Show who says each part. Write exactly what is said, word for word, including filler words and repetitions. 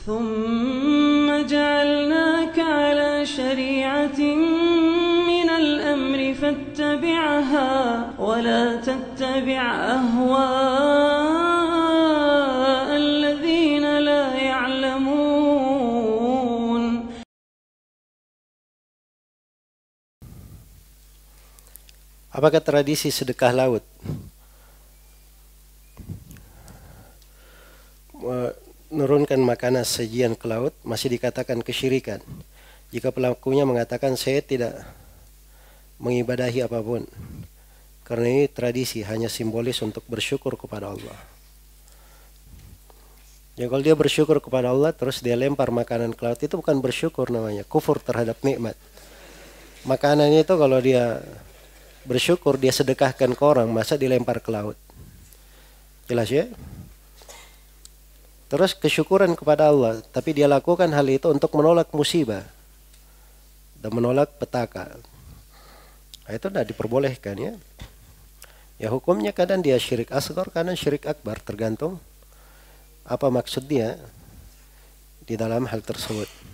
Speaker 1: ثم جعلناك على شريعة من الأمر فاتبعها ولا تتبع أهواء الذين لا يعلمون.
Speaker 2: Apakah tradisi sedekah laut menurunkan makanan sajian ke laut masih dikatakan kesyirikan jika pelakunya mengatakan saya tidak mengibadahi apapun karena ini tradisi hanya simbolis untuk bersyukur kepada Allah. Ya kalau dia bersyukur kepada Allah terus dia lempar makanan ke laut, itu bukan bersyukur namanya, kufur terhadap nikmat. Makanannya itu kalau dia bersyukur dia sedekahkan ke orang, masa dilempar ke laut? Jelas ya? Terus kesyukuran kepada Allah, tapi dia lakukan hal itu untuk menolak musibah dan menolak petaka. Nah, itu tidak diperbolehkan ya. Ya hukumnya kadang dia syirik asghar, kadang syirik akbar, tergantung apa maksud dia di dalam hal tersebut.